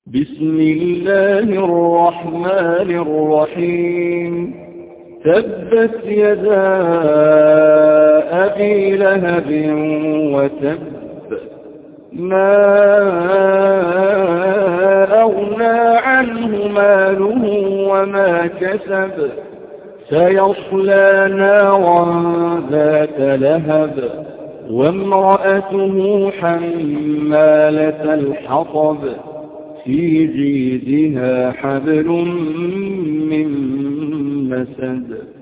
بسم الله الرحمن الرحيم تبت يدا أبي لهب وتب ما أغنى عنه ماله وما كسب سيصلى نارا ذات لهب وامرأته حمالة الحطب في جيدها حبل من مسد